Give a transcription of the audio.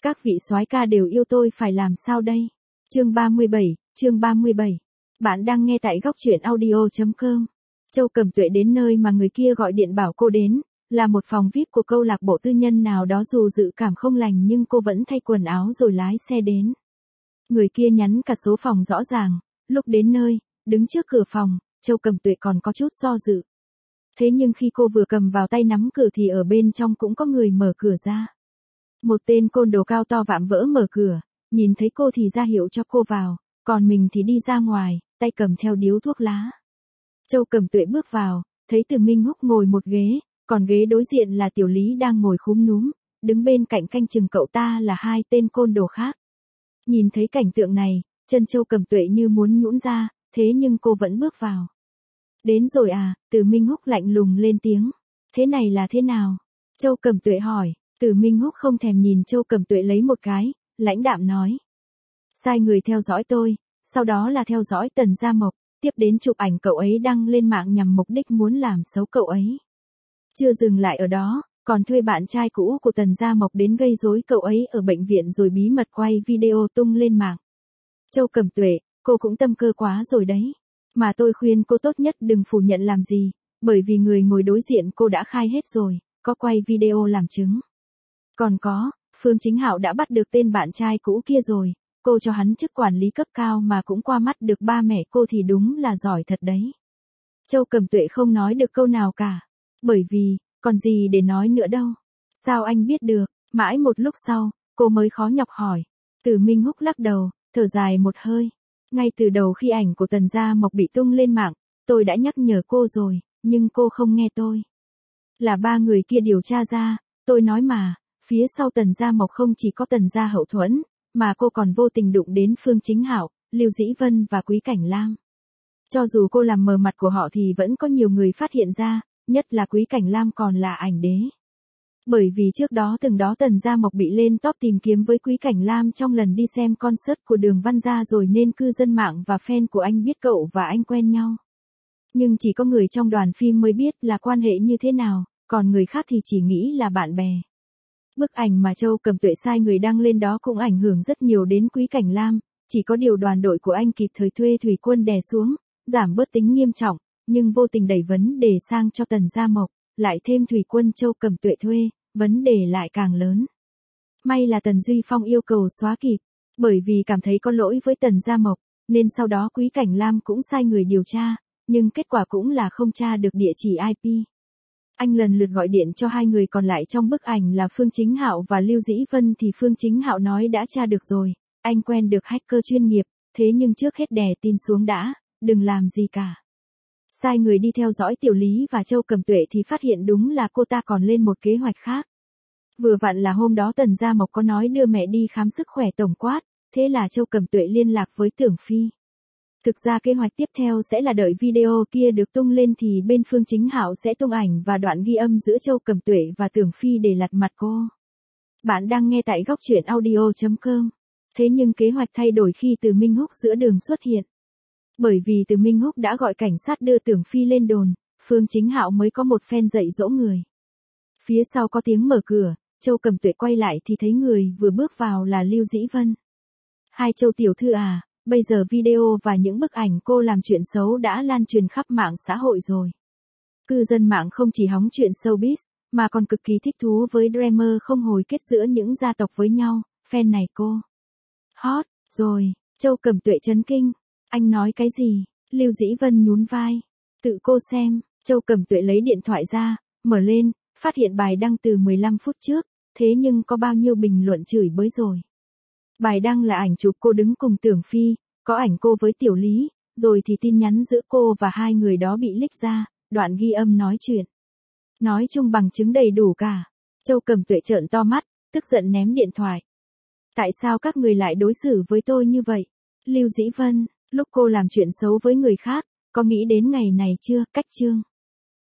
Các vị soái ca đều yêu tôi phải làm sao đây? Chương 37. Bạn đang nghe tại góc truyện audio.com. Châu Cẩm Tuệ đến nơi mà người kia gọi điện bảo cô đến, là một phòng VIP của câu lạc bộ tư nhân nào đó, dù dự cảm không lành nhưng cô vẫn thay quần áo rồi lái xe đến. Người kia nhắn cả số phòng rõ ràng, lúc đến nơi, đứng trước cửa phòng, Châu Cẩm Tuệ còn có chút do dự. Thế nhưng khi cô vừa cầm vào tay nắm cửa thì ở bên trong cũng có người mở cửa ra. Một tên côn đồ cao to vạm vỡ mở cửa, nhìn thấy cô thì ra hiệu cho cô vào, còn mình thì đi ra ngoài, tay cầm theo điếu thuốc lá. Châu Cẩm Tuệ bước vào, thấy Từ Minh Húc ngồi một ghế, còn ghế đối diện là Tiểu Lý đang ngồi khúm núm, đứng bên cạnh canh chừng cậu ta là hai tên côn đồ khác. Nhìn thấy cảnh tượng này, chân Châu Cẩm Tuệ như muốn nhũn ra, thế nhưng cô vẫn bước vào. Đến rồi à? Từ Minh Húc lạnh lùng lên tiếng. Thế này là thế nào? Châu Cẩm Tuệ hỏi. Từ Minh Húc không thèm nhìn Châu Cẩm Tuệ lấy một cái, lãnh đạm nói. Sai người theo dõi tôi, sau đó là theo dõi Tần Gia Mộc, tiếp đến chụp ảnh cậu ấy đăng lên mạng nhằm mục đích muốn làm xấu cậu ấy. Chưa dừng lại ở đó, còn thuê bạn trai cũ của Tần Gia Mộc đến gây rối cậu ấy ở bệnh viện rồi bí mật quay video tung lên mạng. Châu Cẩm Tuệ, cô cũng tâm cơ quá rồi đấy. Mà tôi khuyên cô tốt nhất đừng phủ nhận làm gì, bởi vì người ngồi đối diện cô đã khai hết rồi, có quay video làm chứng. Còn có, Phương Chính Hạo đã bắt được tên bạn trai cũ kia rồi, cô cho hắn chức quản lý cấp cao mà cũng qua mắt được ba mẹ cô thì đúng là giỏi thật đấy. Châu Cẩm Tuệ không nói được câu nào cả, bởi vì, còn gì để nói nữa đâu. Sao anh biết được? Mãi một lúc sau, cô mới khó nhọc hỏi. Từ Minh Húc lắc đầu, thở dài một hơi. Ngay từ đầu khi ảnh của Tần Gia Mộc bị tung lên mạng, tôi đã nhắc nhở cô rồi, nhưng cô không nghe tôi. Là ba người kia điều tra ra, tôi nói mà. Phía sau Tần Gia Mộc không chỉ có Tần Gia Hậu Thuẫn, mà cô còn vô tình đụng đến Phương Chính Hạo, Lưu Dĩ Vân và Quý Cảnh Lam. Cho dù cô làm mờ mặt của họ thì vẫn có nhiều người phát hiện ra, nhất là Quý Cảnh Lam còn là ảnh đế. Bởi vì trước đó Tần Gia Mộc bị lên top tìm kiếm với Quý Cảnh Lam trong lần đi xem concert của Đường Văn Gia rồi nên cư dân mạng và fan của anh biết cậu và anh quen nhau. Nhưng chỉ có người trong đoàn phim mới biết là quan hệ như thế nào, còn người khác thì chỉ nghĩ là bạn bè. Bức ảnh mà Châu Cẩm Tuệ sai người đăng lên đó cũng ảnh hưởng rất nhiều đến Quý Cảnh Lam, chỉ có điều đoàn đội của anh kịp thời thuê thủy quân đè xuống, giảm bớt tính nghiêm trọng, nhưng vô tình đẩy vấn đề sang cho Tần Gia Mộc, lại thêm thủy quân Châu Cẩm Tuệ thuê, vấn đề lại càng lớn. May là Tần Duy Phong yêu cầu xóa kịp, bởi vì cảm thấy có lỗi với Tần Gia Mộc, nên sau đó Quý Cảnh Lam cũng sai người điều tra, nhưng kết quả cũng là không tra được địa chỉ IP. Anh lần lượt gọi điện cho hai người còn lại trong bức ảnh là Phương Chính Hạo và Lưu Dĩ Vân thì Phương Chính Hạo nói đã tra được rồi, anh quen được hacker chuyên nghiệp, thế nhưng trước hết đè tin xuống đã, đừng làm gì cả. Sai người đi theo dõi Tiểu Lý và Châu Cẩm Tuệ thì phát hiện đúng là cô ta còn lên một kế hoạch khác. Vừa vặn là hôm đó Tần Gia Mộc có nói đưa mẹ đi khám sức khỏe tổng quát, thế là Châu Cẩm Tuệ liên lạc với Tưởng Phi. Thực ra kế hoạch tiếp theo sẽ là đợi video kia được tung lên thì bên Phương Chính Hạo sẽ tung ảnh và đoạn ghi âm giữa Châu Cẩm Tuệ và Tưởng Phi để lật mặt cô. Bạn đang nghe tại góc truyện audio.com. Thế nhưng kế hoạch thay đổi khi Từ Minh Húc giữa đường xuất hiện. Bởi vì Từ Minh Húc đã gọi cảnh sát đưa Tưởng Phi lên đồn, Phương Chính Hạo mới có một phen dạy dỗ người. Phía sau có tiếng mở cửa, Châu Cẩm Tuệ quay lại thì thấy người vừa bước vào là Lưu Dĩ Vân. Hai Châu tiểu thư à? Bây giờ video và những bức ảnh cô làm chuyện xấu đã lan truyền khắp mạng xã hội rồi. Cư dân mạng không chỉ hóng chuyện showbiz, mà còn cực kỳ thích thú với drama không hồi kết giữa những gia tộc với nhau, fan này cô. Hot, rồi, Châu Cẩm Tuệ chấn kinh. Anh nói cái gì? Lưu Dĩ Vân nhún vai. Tự cô xem, Châu Cẩm Tuệ lấy điện thoại ra, mở lên, phát hiện bài đăng từ 15 phút trước, thế nhưng có bao nhiêu bình luận chửi bới rồi. Bài đăng là ảnh chụp cô đứng cùng Tưởng Phi, có ảnh cô với Tiểu Lý, rồi thì tin nhắn giữa cô và hai người đó bị leak ra, đoạn ghi âm nói chuyện. Nói chung bằng chứng đầy đủ cả. Châu Cẩm Tuệ trợn to mắt, tức giận ném điện thoại. Tại sao các người lại đối xử với tôi như vậy? Lưu Dĩ Vân, lúc cô làm chuyện xấu với người khác, có nghĩ đến ngày này chưa? Cách chương.